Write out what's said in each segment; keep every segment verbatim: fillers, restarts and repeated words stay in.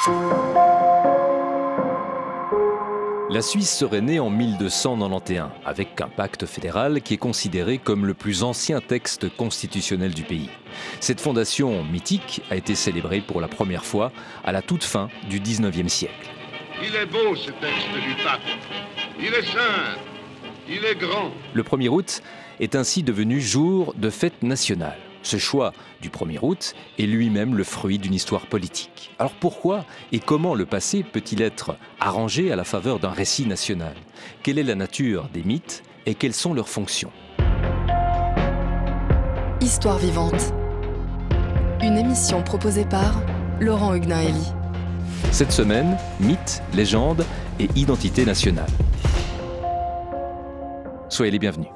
La Suisse serait née en mille deux cent quatre-vingt-onze, avec un pacte fédéral qui est considéré comme le plus ancien texte constitutionnel du pays. Cette fondation mythique a été célébrée pour la première fois à la toute fin du dix-neuvième siècle. Il est beau ce texte du pape, il est simple, il est grand. Le premier août est ainsi devenu jour de fête nationale. Ce choix du premier août est lui-même le fruit d'une histoire politique. Alors pourquoi et comment le passé peut-il être arrangé à la faveur d'un récit national ? Quelle est la nature des mythes et quelles sont leurs fonctions ? Histoire vivante. Une émission proposée par Laurent Huguenin-Hélie. Cette semaine, mythes, légendes et identité nationale. Soyez les bienvenus.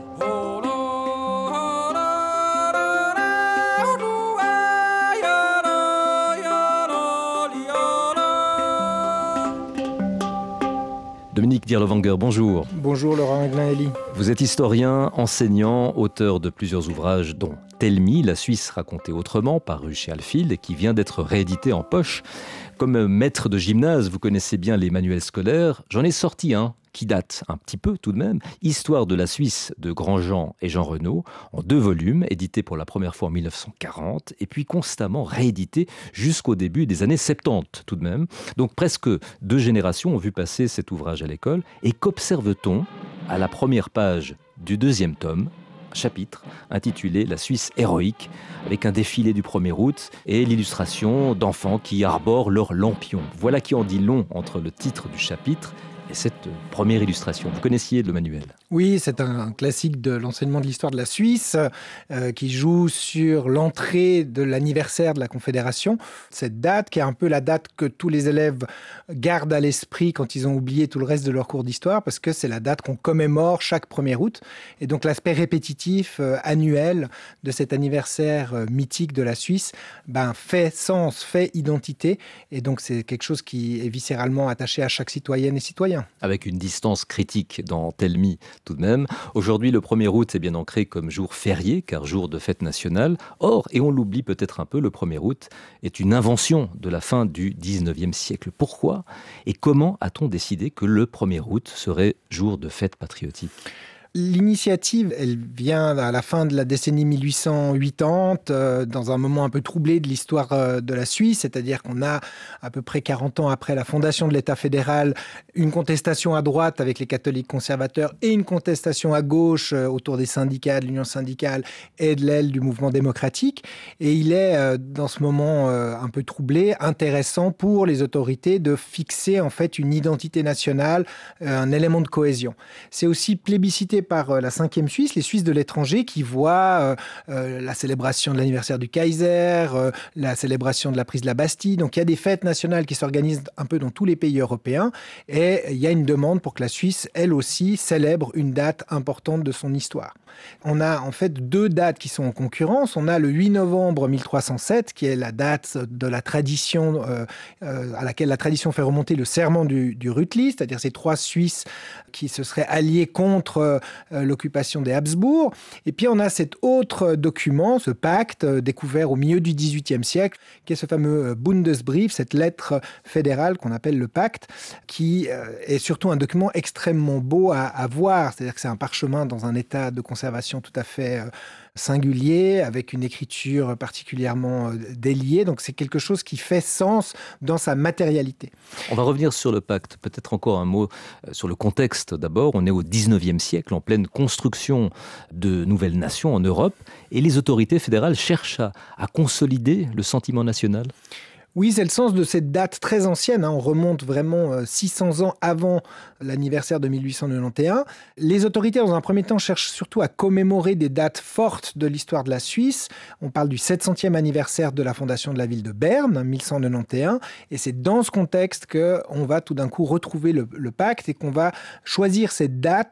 Dominique Dirlewanger, bonjour. Bonjour Laurent Huguenin-Hélie. Vous êtes historien, enseignant, auteur de plusieurs ouvrages dont Tell-Me, la Suisse racontée autrement, paru chez Alfield et qui vient d'être réédité en poche. Comme maître de gymnase, vous connaissez bien les manuels scolaires. J'en ai sorti un qui date un petit peu tout de même, Histoire de la Suisse de Grandjean et Jean Renaud, en deux volumes, édité pour la première fois en mille neuf cent quarante, et puis constamment réédité jusqu'au début des années soixante-dix tout de même. Donc presque deux générations ont vu passer cet ouvrage à l'école. Et qu'observe-t-on à la première page du deuxième tome ? Un chapitre intitulé « La Suisse héroïque » avec un défilé du premier août et l'illustration d'enfants qui arborent leurs lampions. Voilà qui en dit long entre le titre du chapitre et cette première illustration. Vous connaissiez le manuel ? Oui, c'est un classique de l'enseignement de l'histoire de la Suisse euh, qui joue sur l'entrée de l'anniversaire de la Confédération. Cette date qui est un peu la date que tous les élèves gardent à l'esprit quand ils ont oublié tout le reste de leur cours d'histoire, parce que c'est la date qu'on commémore chaque premier août. Et donc l'aspect répétitif, euh, annuel de cet anniversaire euh, mythique de la Suisse ben, fait sens, fait identité. Et donc c'est quelque chose qui est viscéralement attaché à chaque citoyenne et citoyen. Avec une distance critique dans Tell-Me tout de même. Aujourd'hui, le premier août est bien ancré comme jour férié, car jour de fête nationale. Or, et on l'oublie peut-être un peu, le premier août est une invention de la fin du dix-neuvième siècle. Pourquoi et comment a-t-on décidé que le premier août serait jour de fête patriotique ? L'initiative, elle vient à la fin de la décennie mille huit cent quatre-vingt-dix, euh, dans un moment un peu troublé de l'histoire euh, de la Suisse, c'est-à-dire qu'on a à peu près quarante ans après la fondation de l'État fédéral, une contestation à droite avec les catholiques conservateurs et une contestation à gauche euh, autour des syndicats, de l'union syndicale et de l'aile du mouvement démocratique. Et il est, euh, dans ce moment euh, un peu troublé, intéressant pour les autorités de fixer en fait une identité nationale, euh, un élément de cohésion. C'est aussi plébiscité par la cinquième Suisse, les Suisses de l'étranger, qui voient euh, euh, la célébration de l'anniversaire du Kaiser, euh, la célébration de la prise de la Bastille. Donc il y a des fêtes nationales qui s'organisent un peu dans tous les pays européens et il y a une demande pour que la Suisse, elle aussi, célèbre une date importante de son histoire. On a en fait deux dates qui sont en concurrence. On a le huit novembre mille trois cent sept, qui est la date de la tradition, euh, euh, à laquelle la tradition fait remonter le serment du, du Rütli, c'est-à-dire ces trois Suisses qui se seraient alliés contre euh, l'occupation des Habsbourg. Et puis on a cet autre document, ce pacte euh, découvert au milieu du dix-huitième siècle, qui est ce fameux Bundesbrief, cette lettre fédérale qu'on appelle le pacte, qui euh, est surtout un document extrêmement beau à, à voir. C'est-à-dire que c'est un parchemin dans un état de conservation tout à fait euh, singulier, avec une écriture particulièrement euh, déliée. Donc c'est quelque chose qui fait sens dans sa matérialité. On va revenir sur le pacte. Peut-être encore un mot sur le contexte d'abord. On est au dix-neuvième siècle, en pleine construction de nouvelles nations en Europe, et les autorités fédérales cherchent à, à consolider le sentiment national. Oui, c'est le sens de cette date très ancienne. Hein. On remonte vraiment euh, six cents ans avant l'anniversaire de mille huit cent quatre-vingt-onze. Les autorités, dans un premier temps, cherchent surtout à commémorer des dates fortes de l'histoire de la Suisse. On parle du sept centième anniversaire de la fondation de la ville de Berne, mille cent quatre-vingt-onze. Et c'est dans ce contexte qu'on va tout d'un coup retrouver le, le pacte et qu'on va choisir cette date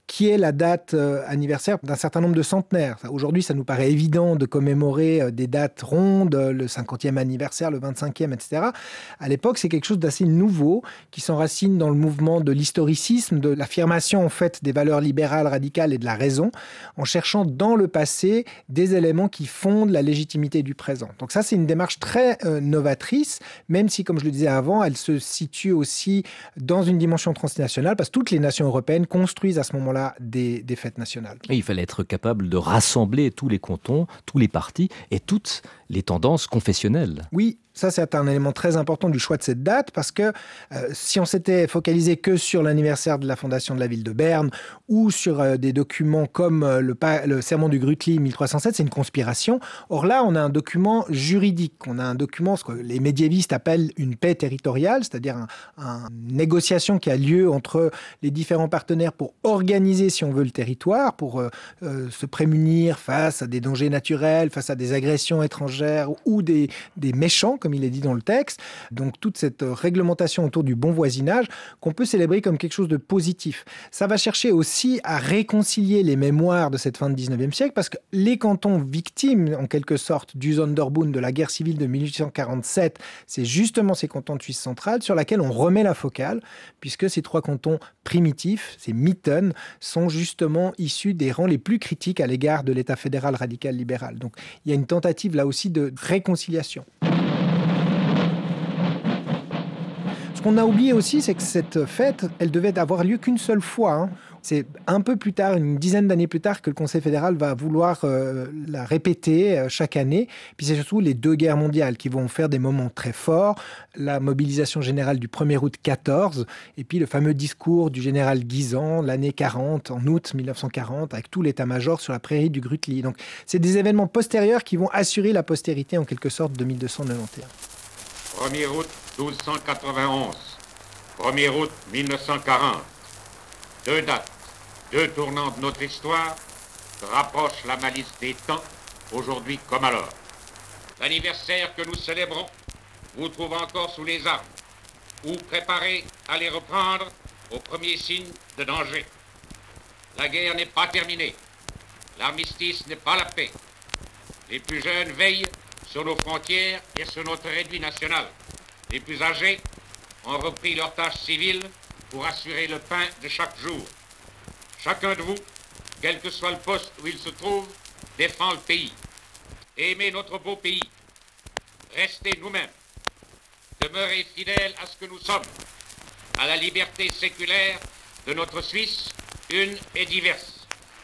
qui est la date euh, anniversaire d'un certain nombre de centenaires. Aujourd'hui, ça nous paraît évident de commémorer euh, des dates rondes, euh, le cinquantième anniversaire, le vingt-cinquième, et cetera. À l'époque, c'est quelque chose d'assez nouveau qui s'enracine dans le mouvement de l'historicisme, de l'affirmation en fait des valeurs libérales radicales et de la raison, en cherchant dans le passé des éléments qui fondent la légitimité du présent. Donc ça, c'est une démarche très euh, novatrice, même si, comme je le disais avant, elle se situe aussi dans une dimension transnationale, parce que toutes les nations européennes construisent à ce moment-là des, des fêtes nationales. Et il fallait être capable de rassembler tous les cantons, tous les partis et toutes les tendances confessionnelles. Oui, ça c'est un élément très important du choix de cette date, parce que euh, si on s'était focalisé que sur l'anniversaire de la fondation de la ville de Berne ou sur euh, des documents comme euh, le, le serment du Grütli mille trois cent sept, c'est une conspiration. Or là, on a un document juridique, on a un document, ce que les médiévistes appellent une paix territoriale, c'est-à-dire un, un, une négociation qui a lieu entre les différents partenaires pour organiser, si on veut, le territoire, pour euh, euh, se prémunir face à des dangers naturels, face à des agressions étrangères ou des, des méchants, comme il est dit dans le texte. Donc toute cette réglementation autour du bon voisinage qu'on peut célébrer comme quelque chose de positif. Ça va chercher aussi à réconcilier les mémoires de cette fin du dix-neuvième siècle, parce que les cantons victimes, en quelque sorte, du Sonderbund, de la guerre civile de mille huit cent quarante-sept, c'est justement ces cantons de Suisse centrale sur lesquels on remet la focale, puisque ces trois cantons primitifs, ces Mitten, sont justement issus des rangs les plus critiques à l'égard de l'État fédéral radical libéral. Donc il y a une tentative là aussi de réconciliation. Ce qu'on a oublié aussi, c'est que cette fête, elle devait avoir lieu qu'une seule fois. Hein. C'est un peu plus tard, une dizaine d'années plus tard, que le Conseil fédéral va vouloir euh, la répéter euh, chaque année. Puis c'est surtout les deux guerres mondiales qui vont faire des moments très forts. La mobilisation générale du premier août quatorze, et puis le fameux discours du général Guisan, l'année quarante, en août mille neuf cent quarante, avec tout l'état-major sur la prairie du Grütli. Donc c'est des événements postérieurs qui vont assurer la postérité, en quelque sorte, de mille deux cent quatre-vingt-onze. premier août douze cent quatre-vingt-onze, premier août mille neuf cent quarante. Deux dates, deux tournants de notre histoire rapprochent la malice des temps, aujourd'hui comme alors. L'anniversaire que nous célébrons vous trouve encore sous les armes, ou préparés à les reprendre au premier signe de danger. La guerre n'est pas terminée, l'armistice n'est pas la paix. Les plus jeunes veillent sur nos frontières et sur notre réduit national. Les plus âgés ont repris leurs tâches civiles pour assurer le pain de chaque jour. Chacun de vous, quel que soit le poste où il se trouve, défend le pays. Aimez notre beau pays. Restez nous-mêmes. Demeurez fidèles à ce que nous sommes, à la liberté séculaire de notre Suisse, une et diverse.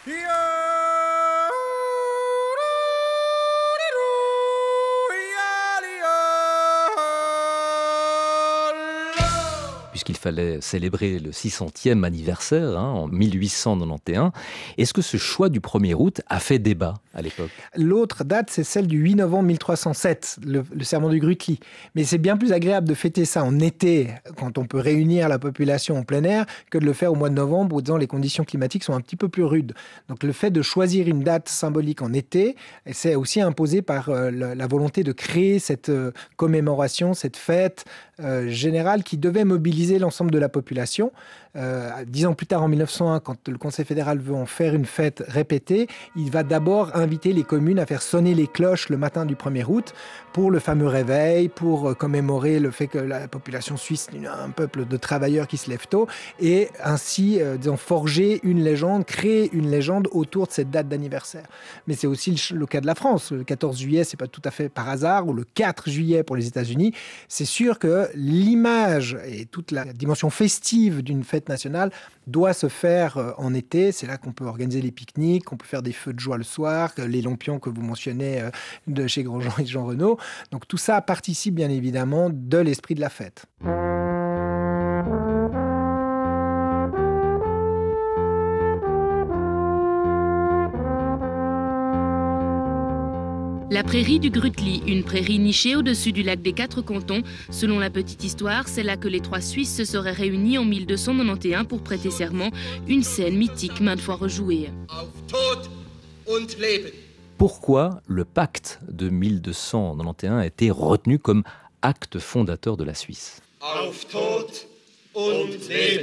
Puisqu'il fallait célébrer le six centième anniversaire hein, en mille huit cent quatre-vingt-onze. Est-ce que ce choix du premier août a fait débat à l'époque ? L'autre date, c'est celle du huit novembre mille trois cent sept, le, le serment du Grütli. Mais c'est bien plus agréable de fêter ça en été, quand on peut réunir la population en plein air, que de le faire au mois de novembre, où les conditions climatiques sont un petit peu plus rudes. Donc le fait de choisir une date symbolique en été, c'est aussi imposé par euh, la, la volonté de créer cette euh, commémoration, cette fête euh, générale qui devait mobiliser l'ensemble de la population. Euh, dix ans plus tard, en mille neuf cent un, quand le Conseil fédéral veut en faire une fête répétée, il va d'abord inviter les communes à faire sonner les cloches le matin du premier août pour le fameux réveil, pour commémorer le fait que la population suisse est un peuple de travailleurs qui se lèvent tôt, et ainsi euh, disons, forger une légende, créer une légende autour de cette date d'anniversaire. Mais c'est aussi le, le cas de la France. Le quatorze juillet, c'est pas tout à fait par hasard, ou le quatre juillet pour les États-Unis. C'est sûr que l'image et toute la dimension festive d'une fête nationale doit se faire en été. C'est là qu'on peut organiser les pique-niques, qu'on peut faire des feux de joie le soir, les lampions que vous mentionnez de chez Grosjean et Jean Renaud. Donc tout ça participe bien évidemment de l'esprit de la fête. La prairie du Grütli, une prairie nichée au-dessus du lac des Quatre Cantons. Selon la petite histoire, c'est là que les trois Suisses se seraient réunis en mille deux cent quatre-vingt-onze pour prêter serment, une scène mythique maintes fois rejouée. Auf Tod und Leben. Pourquoi le pacte de mille deux cent quatre-vingt-onze a été retenu comme acte fondateur de la Suisse ? Auf Tod und Leben.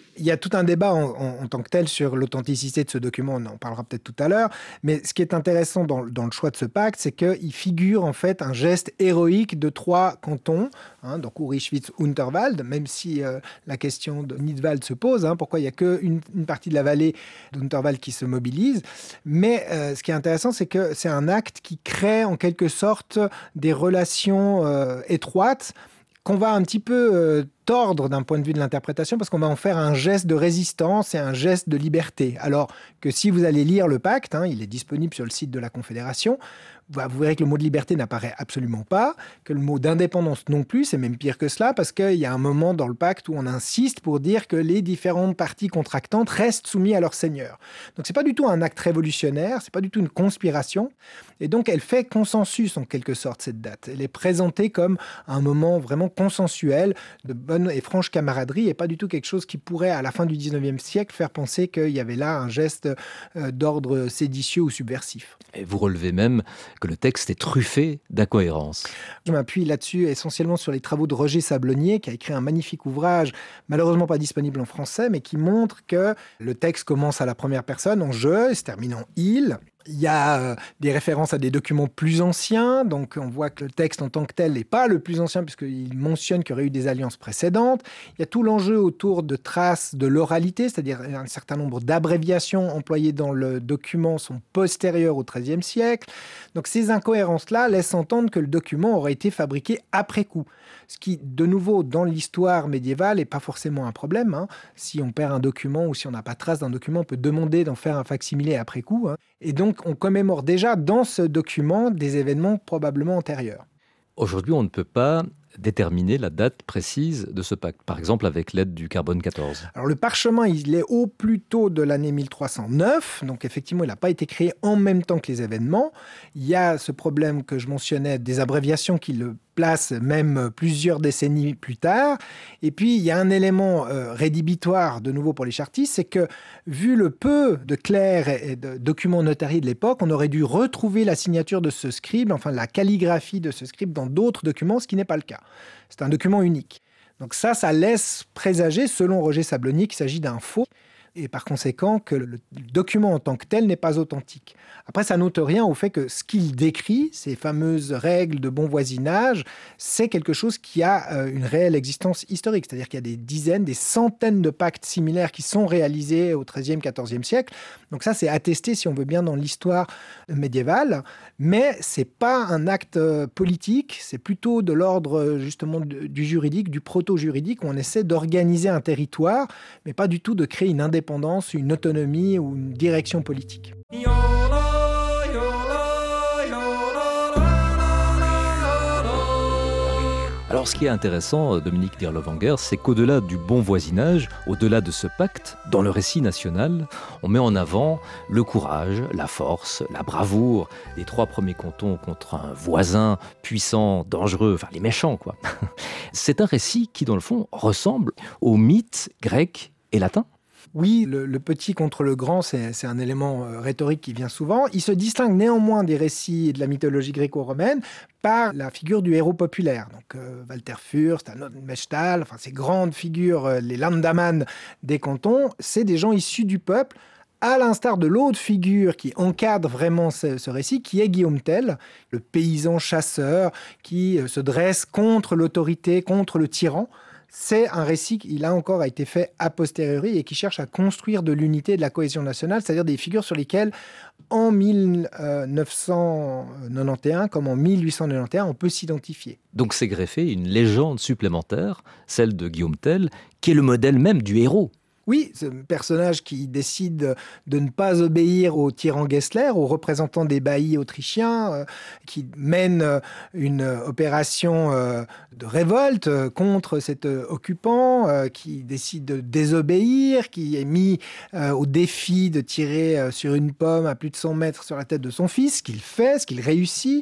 Il y a tout un débat en, en, en tant que tel sur l'authenticité de ce document, on en parlera peut-être tout à l'heure, mais ce qui est intéressant dans, dans le choix de ce pacte, c'est qu'il figure en fait un geste héroïque de trois cantons, hein, donc Uri, Schwyz, Unterwald, même si euh, la question de Nidwald se pose, hein, pourquoi il n'y a qu'une une partie de la vallée d'Unterwald qui se mobilise, mais euh, ce qui est intéressant, c'est que c'est un acte qui crée en quelque sorte des relations euh, étroites, qu'on va un petit peu euh, tordre d'un point de vue de l'interprétation parce qu'on va en faire un geste de résistance et un geste de liberté. Alors que si vous allez lire le pacte, hein, il est disponible sur le site de la Confédération, vous verrez que le mot de liberté n'apparaît absolument pas, que le mot d'indépendance non plus, c'est même pire que cela, parce qu'il y a un moment dans le pacte où on insiste pour dire que les différentes parties contractantes restent soumises à leur seigneur. Donc c'est pas du tout un acte révolutionnaire, c'est pas du tout une conspiration, et donc elle fait consensus en quelque sorte cette date. Elle est présentée comme un moment vraiment consensuel, de bonne et franche camaraderie, et pas du tout quelque chose qui pourrait, à la fin du dix-neuvième siècle, faire penser qu'il y avait là un geste euh, d'ordre séditieux ou subversif. Et vous relevez même que le texte est truffé d'incohérences. Je m'appuie là-dessus essentiellement sur les travaux de Roger Sablonnier, qui a écrit un magnifique ouvrage, malheureusement pas disponible en français, mais qui montre que le texte commence à la première personne, en je, et se termine en il. Il y a euh, des références à des documents plus anciens, donc on voit que le texte en tant que tel n'est pas le plus ancien puisqu'il mentionne qu'il y aurait eu des alliances précédentes. Il y a tout l'enjeu autour de traces de l'oralité, c'est-à-dire un certain nombre d'abréviations employées dans le document sont postérieures au treizième siècle. Donc ces incohérences-là laissent entendre que le document aurait été fabriqué après coup. Ce qui, de nouveau, dans l'histoire médiévale, n'est pas forcément un problème. Hein. Si on perd un document ou si on n'a pas trace d'un document, on peut demander d'en faire un facsimilé après coup. Hein. Et donc, on commémore déjà dans ce document des événements probablement antérieurs. Aujourd'hui, on ne peut pas déterminer la date précise de ce pacte, par exemple avec l'aide du carbone quatorze. Alors le parchemin, il est au plus tôt de l'année mille trois cent neuf, donc effectivement, il n'a pas été créé en même temps que les événements. Il y a ce problème que je mentionnais des abréviations qui le placent même plusieurs décennies plus tard. Et puis, il y a un élément euh, rédhibitoire, de nouveau pour les chartistes, c'est que, vu le peu de clercs et de documents notariés de l'époque, on aurait dû retrouver la signature de ce scribe, enfin la calligraphie de ce scribe dans d'autres documents, ce qui n'est pas le cas. C'est un document unique. Donc ça, ça laisse présager, selon Roger Sablonnier, qu'il s'agit d'un faux, et par conséquent que le document en tant que tel n'est pas authentique. Après, ça n'ôte rien au fait que ce qu'il décrit, ces fameuses règles de bon voisinage, c'est quelque chose qui a une réelle existence historique. C'est-à-dire qu'il y a des dizaines, des centaines de pactes similaires qui sont réalisés au treizième, quatorzième siècle. Donc ça, c'est attesté, si on veut bien, dans l'histoire médiévale. Mais ce n'est pas un acte politique, c'est plutôt de l'ordre justement du juridique, du proto-juridique, où on essaie d'organiser un territoire, mais pas du tout de créer une indépendance, une autonomie ou une direction politique. Alors ce qui est intéressant, Dominique Dirlewanger, c'est qu'au-delà du bon voisinage, au-delà de ce pacte, dans le récit national, on met en avant le courage, la force, la bravoure des trois premiers cantons contre un voisin puissant, dangereux, enfin les méchants quoi. C'est un récit qui dans le fond ressemble aux mythes grecs et latins. Oui, le, le petit contre le grand, c'est, c'est un élément euh, rhétorique qui vient souvent. Il se distingue néanmoins des récits et de la mythologie gréco-romaine par la figure du héros populaire. Donc euh, Walter Fürst, Arnold Mechtal, enfin ces grandes figures, euh, les Landamman des cantons, c'est des gens issus du peuple, à l'instar de l'autre figure qui encadre vraiment ce, ce récit, qui est Guillaume Tell, le paysan chasseur qui euh, se dresse contre l'autorité, contre le tyran. C'est un récit qui, là encore, a été fait a posteriori et qui cherche à construire de l'unité et de la cohésion nationale, c'est-à-dire des figures sur lesquelles, en mille neuf cent quatre-vingt-onze comme en mille huit cent quatre-vingt-onze, on peut s'identifier. Donc c'est greffé une légende supplémentaire, celle de Guillaume Tell, qui est le modèle même du héros. Oui, ce personnage qui décide de ne pas obéir au tyran Gessler, au représentant des baillis autrichiens, euh, qui mène euh, une opération euh, de révolte euh, contre cet euh, occupant, euh, qui décide de désobéir, qui est mis euh, au défi de tirer euh, sur une pomme à plus de cent mètres sur la tête de son fils, ce qu'il fait, ce qu'il réussit.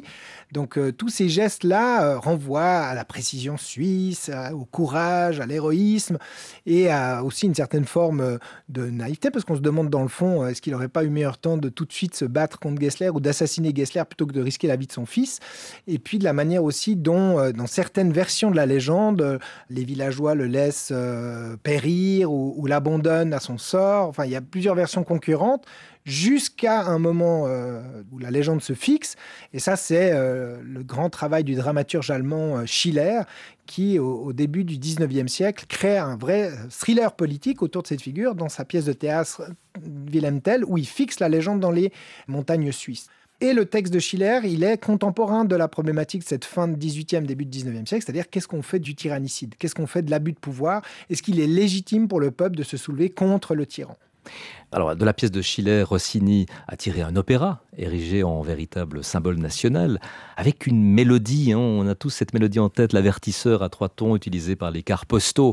Donc euh, tous ces gestes-là euh, renvoient à la précision suisse, à, au courage, à l'héroïsme et à aussi une certaine forme de naïveté, parce qu'on se demande dans le fond, est-ce qu'il n'aurait pas eu meilleur temps de tout de suite se battre contre Gessler ou d'assassiner Gessler plutôt que de risquer la vie de son fils. Et puis de la manière aussi dont, euh, dans certaines versions de la légende, euh, les villageois le laissent euh, périr ou, ou l'abandonnent à son sort. Enfin, il y a plusieurs versions concurrentes jusqu'à un moment euh, où la légende se fixe. Et ça, c'est euh, le grand travail du dramaturge allemand euh, Schiller, qui, au, au début du dix-neuvième siècle, crée un vrai thriller politique autour de cette figure dans sa pièce de théâtre Wilhelm Tell, où il fixe la légende dans les montagnes suisses. Et le texte de Schiller, il est contemporain de la problématique de cette fin de dix-huitième, début du dix-neuvième siècle, c'est-à-dire qu'est-ce qu'on fait du tyrannicide ? Qu'est-ce qu'on fait de l'abus de pouvoir ? Est-ce qu'il est légitime pour le peuple de se soulever contre le tyran ? Alors, de la pièce de Schiller, Rossini a tiré un opéra, érigé en véritable symbole national, avec une mélodie, hein, on a tous cette mélodie en tête, l'avertisseur à trois tons utilisé par les quarts postaux.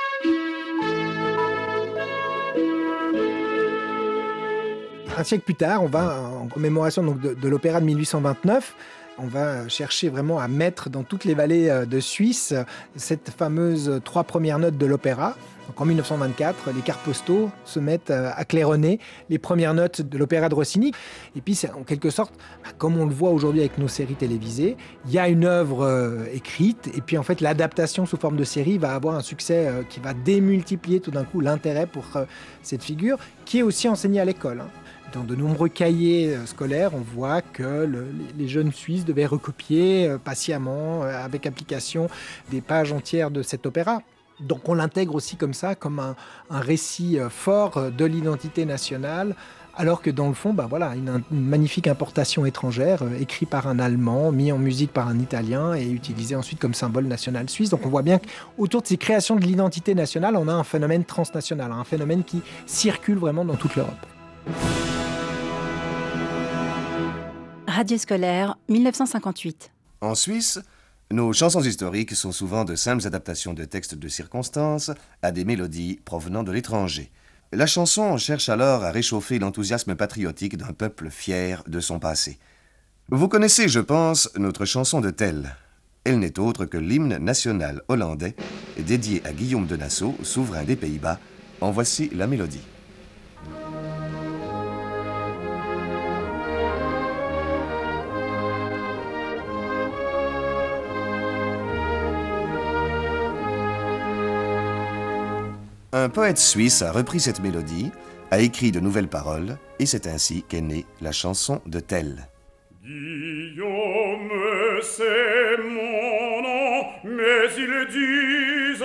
Un siècle plus tard, on va, en commémoration donc, de, de l'opéra de mille huit cent vingt-neuf, on va chercher vraiment à mettre dans toutes les vallées de Suisse cette fameuse trois premières notes de l'opéra. Donc en mille neuf cent vingt-quatre, les quarts postaux se mettent à claironner les premières notes de l'opéra de Rossini. Et puis, c'est en quelque sorte, comme on le voit aujourd'hui avec nos séries télévisées, il y a une œuvre euh, écrite, et puis en fait, l'adaptation sous forme de série va avoir un succès euh, qui va démultiplier tout d'un coup l'intérêt pour euh, cette figure, qui est aussi enseignée à l'école. Hein. Dans de nombreux cahiers scolaires, on voit que le, les jeunes Suisses devaient recopier euh, patiemment, euh, avec application, des pages entières de cet opéra. Donc on l'intègre aussi comme ça, comme un, un récit fort de l'identité nationale, alors que dans le fond, bah voilà, une, une magnifique importation étrangère, euh, écrite par un Allemand, mis en musique par un Italien et utilisée ensuite comme symbole national suisse. Donc on voit bien qu'autour de ces créations de l'identité nationale, on a un phénomène transnational, un phénomène qui circule vraiment dans toute l'Europe. Radio scolaire, mille neuf cent cinquante-huit. En Suisse, nos chansons historiques sont souvent de simples adaptations de textes de circonstances à des mélodies provenant de l'étranger. La chanson cherche alors à réchauffer l'enthousiasme patriotique d'un peuple fier de son passé. Vous connaissez, je pense, notre chanson de Tell. Elle n'est autre que l'hymne national hollandais dédié à Guillaume de Nassau, souverain des Pays-Bas. En voici la mélodie. Un poète suisse a repris cette mélodie, a écrit de nouvelles paroles, et c'est ainsi qu'est née la chanson de Tell. Guillaume, c'est mon nom, mais ils disent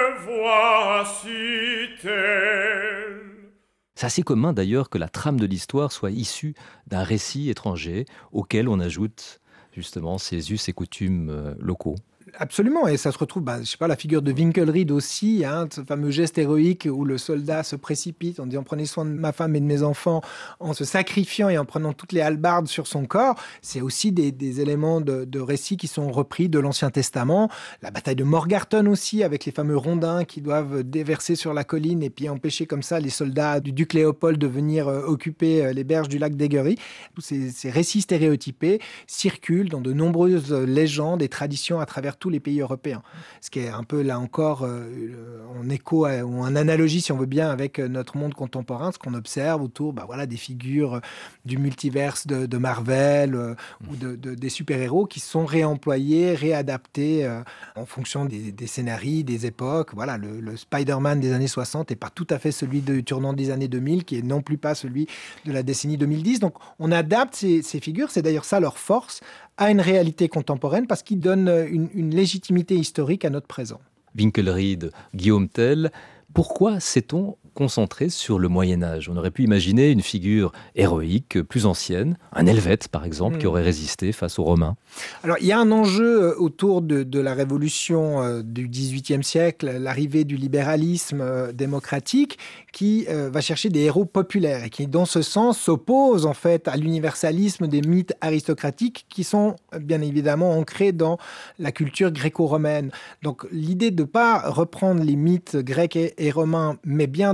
voici Tell. C'est assez commun d'ailleurs que la trame de l'histoire soit issue d'un récit étranger auquel on ajoute justement ses us et coutumes locaux. Absolument, et ça se retrouve, bah, je sais pas, la figure de Winkelried aussi, hein, ce fameux geste héroïque où le soldat se précipite en disant « prenez soin de ma femme et de mes enfants » en se sacrifiant et en prenant toutes les hallebardes sur son corps. C'est aussi des, des éléments de, de récits qui sont repris de l'Ancien Testament. La bataille de Morgarten aussi, avec les fameux rondins qui doivent déverser sur la colline et puis empêcher comme ça les soldats du duc Léopold de venir euh, occuper les berges du lac d'Egerie. Tous ces, ces récits stéréotypés circulent dans de nombreuses légendes et traditions à travers tous les pays européens. Ce qui est un peu, là encore, euh, en écho à, ou en analogie, si on veut bien, avec notre monde contemporain, ce qu'on observe autour bah, voilà, des figures du multiverse de, de Marvel euh, mmh. ou de, de, des super-héros qui sont réemployés, réadaptés euh, en fonction des, des scénarios, des époques. Voilà, le, le Spider-Man des années soixante n'est pas tout à fait celui du tournant des années deux mille, qui est non plus pas celui de la décennie deux mille dix. Donc, on adapte ces, ces figures. C'est d'ailleurs ça leur force, à une réalité contemporaine, parce qu'ils donnent une, une légitimité historique à notre présent. Winkelried, Guillaume Tell, pourquoi s'est-on concentré sur le Moyen-Âge ? On aurait pu imaginer une figure héroïque, plus ancienne, un Helvète par exemple, mmh. qui aurait résisté face aux Romains. Alors il y a un enjeu autour de, de la révolution euh, du dix-huitième siècle, l'arrivée du libéralisme euh, démocratique, qui euh, va chercher des héros populaires et qui, dans ce sens, s'oppose en fait à l'universalisme des mythes aristocratiques qui sont bien évidemment ancrés dans la culture gréco-romaine. Donc l'idée de ne pas reprendre les mythes grecs et, et romains, mais bien de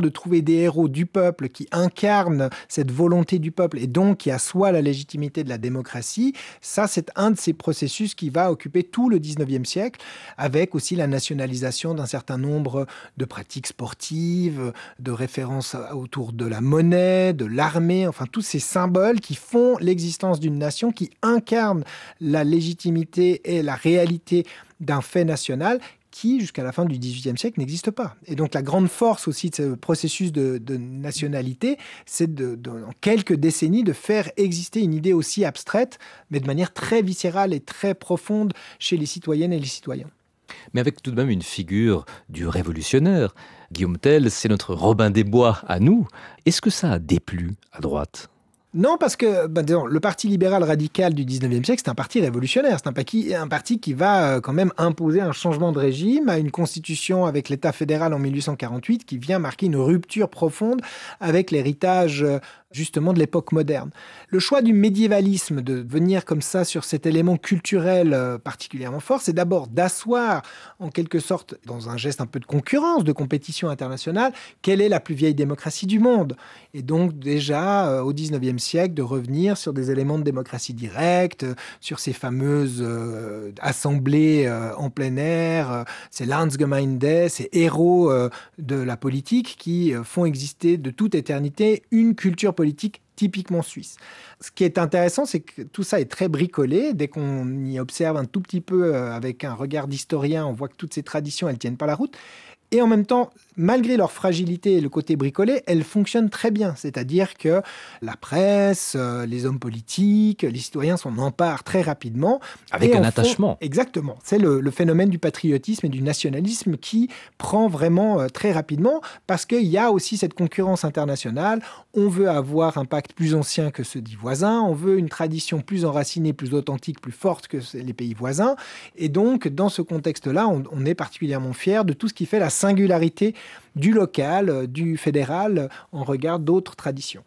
de trouver des héros du peuple qui incarnent cette volonté du peuple et donc qui assoient la légitimité de la démocratie, ça c'est un de ces processus qui va occuper tout le dix-neuvième siècle, avec aussi la nationalisation d'un certain nombre de pratiques sportives, de références autour de la monnaie, de l'armée, enfin tous ces symboles qui font l'existence d'une nation, qui incarnent la légitimité et la réalité d'un fait national qui, jusqu'à la fin du dix-huitième siècle, n'existe pas. Et donc la grande force aussi de ce processus de, de nationalité, c'est de, de, en quelques décennies de faire exister une idée aussi abstraite, mais de manière très viscérale et très profonde chez les citoyennes et les citoyens. Mais avec tout de même une figure du révolutionnaire. Guillaume Tell, c'est notre Robin des Bois à nous. Est-ce que ça a déplu à droite ? Non, parce que ben, disons, le Parti libéral radical du dix-neuvième siècle, c'est un parti révolutionnaire. C'est un parti, un parti qui va euh, quand même imposer un changement de régime à une constitution avec l'État fédéral en mille huit cent quarante-huit qui vient marquer une rupture profonde avec l'héritage euh, justement de l'époque moderne. Le choix du médiévalisme, de venir comme ça sur cet élément culturel euh, particulièrement fort, c'est d'abord d'asseoir en quelque sorte, dans un geste un peu de concurrence, de compétition internationale, quelle est la plus vieille démocratie du monde. Et donc déjà, euh, au dix-neuvième siècle, de revenir sur des éléments de démocratie directe, euh, sur ces fameuses euh, assemblées euh, en plein air, euh, ces Landsgemeinde, ces héros euh, de la politique qui euh, font exister de toute éternité une culture politique typiquement suisse. Ce qui est intéressant, c'est que tout ça est très bricolé. Dès qu'on y observe un tout petit peu euh, avec un regard d'historien, on voit que toutes ces traditions, elles tiennent pas la route. Et en même temps, malgré leur fragilité et le côté bricolé, elles fonctionnent très bien. C'est-à-dire que la presse, euh, les hommes politiques, les citoyens s'en emparent très rapidement. Avec un attachement. Font... Exactement. C'est le, le phénomène du patriotisme et du nationalisme qui prend vraiment euh, très rapidement parce qu'il y a aussi cette concurrence internationale. On veut avoir un pacte plus ancien que ceux des voisins. On veut une tradition plus enracinée, plus authentique, plus forte que les pays voisins. Et donc, dans ce contexte-là, on, on est particulièrement fiers de tout ce qui fait la singularité du local, du fédéral, en regard d'autres traditions.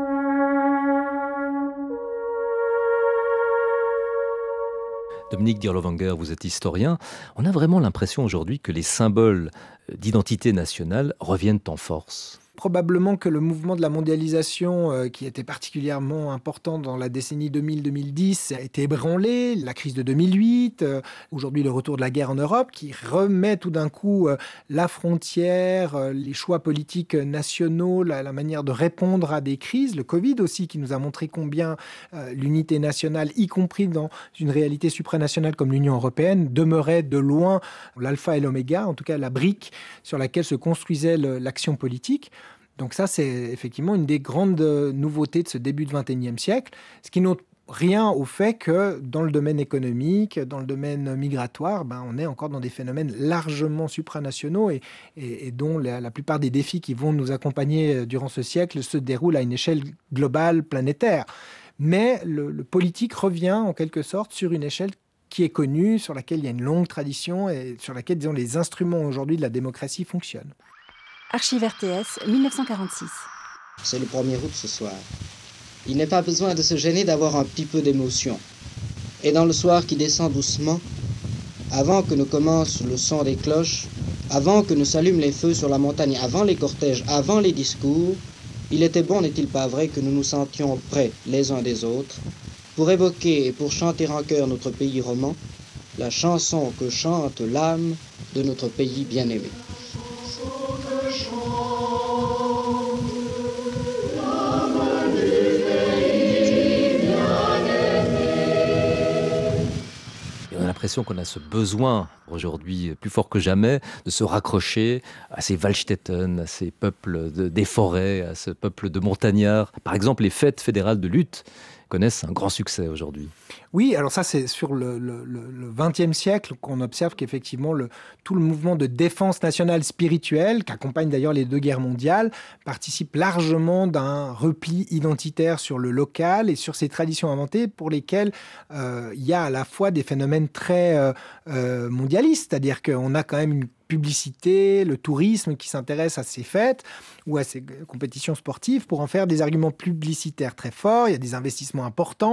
Dominique Dirlewanger, vous êtes historien. On a vraiment l'impression aujourd'hui que les symboles d'identité nationale reviennent en force. Probablement que le mouvement de la mondialisation, euh, qui était particulièrement important dans la décennie deux mille à deux mille dix, a été ébranlé. La crise de deux mille huit, euh, aujourd'hui le retour de la guerre en Europe, qui remet tout d'un coup euh, la frontière, euh, les choix politiques nationaux, la, la manière de répondre à des crises. Le Covid aussi, qui nous a montré combien euh, l'unité nationale, y compris dans une réalité supranationale comme l'Union européenne, demeurait de loin l'alpha et l'oméga, en tout cas la brique sur laquelle se construisait le, l'action politique. Donc ça, c'est effectivement une des grandes nouveautés de ce début du vingt et unième siècle, ce qui n'ôte rien au fait que dans le domaine économique, dans le domaine migratoire, ben, on est encore dans des phénomènes largement supranationaux et, et, et dont la, la plupart des défis qui vont nous accompagner durant ce siècle se déroulent à une échelle globale, planétaire. Mais le, le politique revient en quelque sorte sur une échelle qui est connue, sur laquelle il y a une longue tradition et sur laquelle, disons, les instruments aujourd'hui de la démocratie fonctionnent. Archives R T S, dix-neuf cent quarante-six. C'est le premier août ce soir. Il n'est pas besoin de se gêner d'avoir un petit peu d'émotion. Et dans le soir qui descend doucement, avant que ne commence le son des cloches, avant que ne s'allument les feux sur la montagne, avant les cortèges, avant les discours, il était bon, n'est-il pas vrai, que nous nous sentions près les uns des autres, pour évoquer et pour chanter en chœur notre pays roman, la chanson que chante l'âme de notre pays bien-aimé. L'impression qu'on a ce besoin aujourd'hui plus fort que jamais de se raccrocher à ces Waldstätten, à ces peuples de, des forêts, à ce peuple de montagnards. Par exemple, les fêtes fédérales de lutte connaissent un grand succès aujourd'hui. Oui, alors ça c'est sur le, le, le vingtième siècle qu'on observe qu'effectivement le, tout le mouvement de défense nationale spirituelle, qui accompagne d'ailleurs les deux guerres mondiales, participe largement d'un repli identitaire sur le local et sur ces traditions inventées pour lesquelles euh, il y a à la fois des phénomènes très euh, euh, mondialistes, c'est-à-dire qu'on a quand même une publicité, le tourisme qui s'intéresse à ces fêtes ou à ces compétitions sportives pour en faire des arguments publicitaires très forts. Il y a des investissements importants.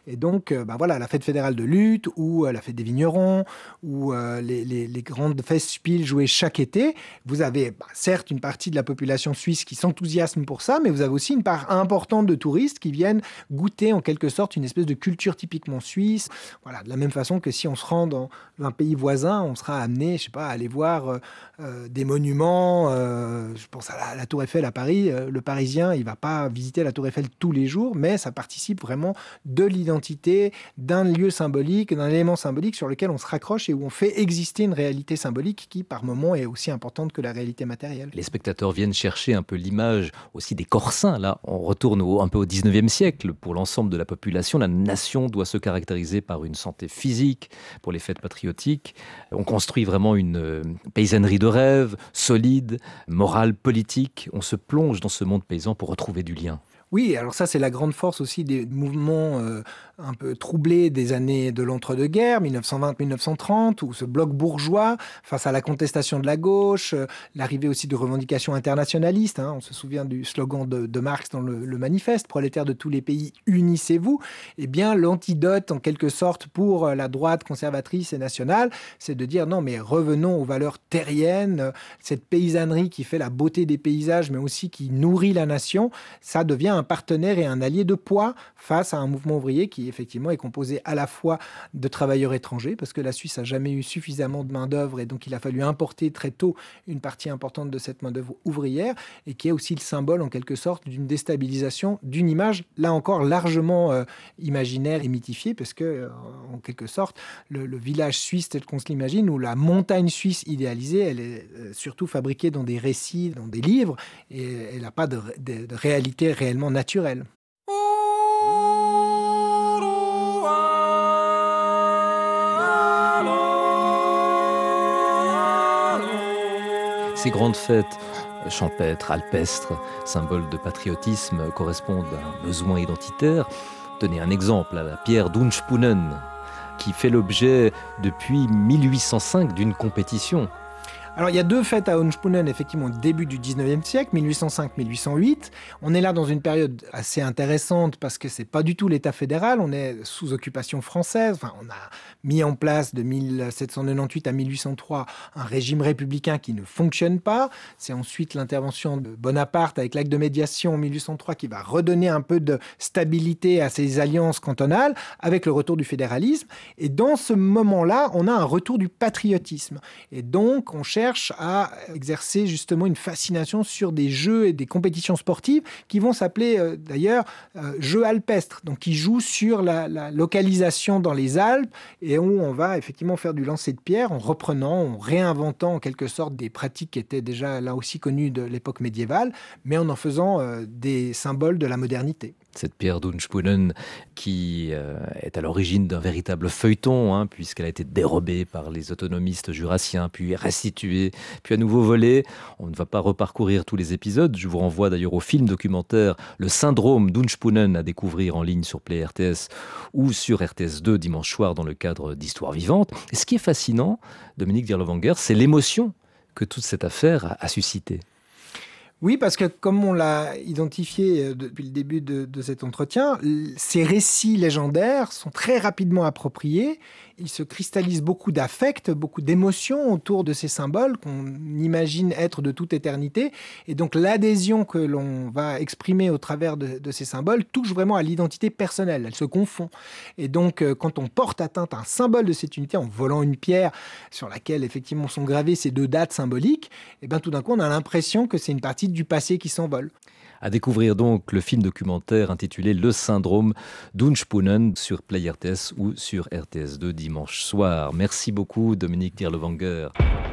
Et donc, euh, ben voilà, la fête fédérale de lutte ou euh, la fête des vignerons ou euh, les, les, les grandes festspiels jouées chaque été, vous avez bah, certes une partie de la population suisse qui s'enthousiasme pour ça, mais vous avez aussi une part importante de touristes qui viennent goûter en quelque sorte une espèce de culture typiquement suisse. Voilà, de la même façon que si on se rend dans un pays voisin, on sera amené, je sais pas, à aller voir euh, euh, des monuments. Euh, je pense à la, la Tour Eiffel à Paris. Euh, le Parisien, il va pas visiter la Tour Eiffel tous les jours, mais ça participe vraiment de l'identité, d'un lieu symbolique, d'un élément symbolique sur lequel on se raccroche et où on fait exister une réalité symbolique qui, par moments, est aussi importante que la réalité matérielle. Les spectateurs viennent chercher un peu l'image aussi des Corsins. Là, on retourne au, un peu au dix-neuvième siècle. Pour l'ensemble de la population, la nation doit se caractériser par une santé physique. Pour les fêtes patriotiques, on construit vraiment une euh, paysannerie de rêve, solide, morale, politique. On se plonge dans ce monde paysan pour retrouver du lien. Oui, alors ça, c'est la grande force aussi des mouvements euh, un peu troublés des années de l'entre-deux-guerres, dix-neuf cent vingt à dix-neuf cent trente, où ce bloc bourgeois, face à la contestation de la gauche, euh, l'arrivée aussi de revendications internationalistes, hein, on se souvient du slogan de, de Marx dans le, le manifeste, « Prolétaires de tous les pays, unissez-vous », eh bien, l'antidote, en quelque sorte, pour la droite conservatrice et nationale, c'est de dire, non, mais revenons aux valeurs terriennes, euh, cette paysannerie qui fait la beauté des paysages, mais aussi qui nourrit la nation, ça devient un un partenaire et un allié de poids face à un mouvement ouvrier qui effectivement est composé à la fois de travailleurs étrangers, parce que la Suisse n'a jamais eu suffisamment de main-d'œuvre et donc il a fallu importer très tôt une partie importante de cette main-d'œuvre ouvrière, et qui est aussi le symbole en quelque sorte d'une déstabilisation d'une image, là encore largement euh, imaginaire et mythifiée, parce que euh, en quelque sorte le, le village suisse tel qu'on se l'imagine, ou la montagne suisse idéalisée, elle est euh, surtout fabriquée dans des récits, dans des livres, et elle n'a pas de, de, de réalité réellement naturelle. Ces grandes fêtes champêtres, alpestres, symboles de patriotisme, correspondent à un besoin identitaire. Tenez un exemple, à la pierre d'Unspunnen, qui fait l'objet depuis mille huit cent cinq d'une compétition. Alors, il y a deux fêtes à Unspunnen, effectivement, au début du dix-neuvième siècle, mille huit cent cinq à mille huit cent huit. On est là dans une période assez intéressante parce que c'est pas du tout l'État fédéral, on est sous occupation française. Enfin, on a mis en place de mille sept cent quatre-vingt-dix-huit à mille huit cent trois un régime républicain qui ne fonctionne pas. C'est ensuite l'intervention de Bonaparte avec l'acte de médiation en mille huit cent trois qui va redonner un peu de stabilité à ces alliances cantonales avec le retour du fédéralisme. Et dans ce moment-là, on a un retour du patriotisme. Et donc, on cherche à exercer justement une fascination sur des jeux et des compétitions sportives qui vont s'appeler euh, d'ailleurs euh, jeux alpestres, donc qui jouent sur la, la localisation dans les Alpes et où on va effectivement faire du lancer de pierre en reprenant, en réinventant en quelque sorte des pratiques qui étaient déjà là aussi connues de l'époque médiévale, mais en en faisant euh, des symboles de la modernité. Cette pierre d'Unspunnen qui euh, est à l'origine d'un véritable feuilleton, hein, puisqu'elle a été dérobée par les autonomistes jurassiens, puis restituée, puis à nouveau volée. On ne va pas reparcourir tous les épisodes. Je vous renvoie d'ailleurs au film documentaire Le syndrome d'Unspunnen à découvrir en ligne sur Play R T S ou sur R T S deux dimanche soir dans le cadre d'Histoire vivante. Et ce qui est fascinant, Dominique Dirlewanger, c'est l'émotion que toute cette affaire a suscité. Oui, parce que comme on l'a identifié depuis le début de, de cet entretien, ces récits légendaires sont très rapidement appropriés. Il se cristallise beaucoup d'affect, beaucoup d'émotions autour de ces symboles qu'on imagine être de toute éternité. Et donc l'adhésion que l'on va exprimer au travers de, de ces symboles touche vraiment à l'identité personnelle. Elle se confond. Et donc quand on porte atteinte à un symbole de cette unité en volant une pierre sur laquelle effectivement sont gravées ces deux dates symboliques, et bien tout d'un coup on a l'impression que c'est une partie du passé qui s'envole. À découvrir donc le film documentaire intitulé Le syndrome d'Unspunnen sur Play R T S ou sur R T S deux dimanche soir. Merci beaucoup Dominique Dirlewanger.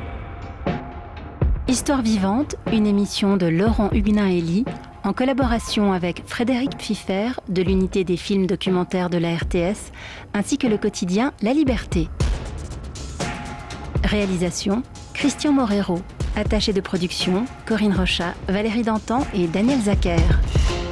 Histoire vivante, une émission de Laurent Huguenin-Elie en collaboration avec Frédéric Pfiffer de l'unité des films documentaires de la R T S ainsi que le quotidien La Liberté. Réalisation Christian Morero. Attachés de production, Corinne Rochat, Valérie Dantan et Daniel Zacher.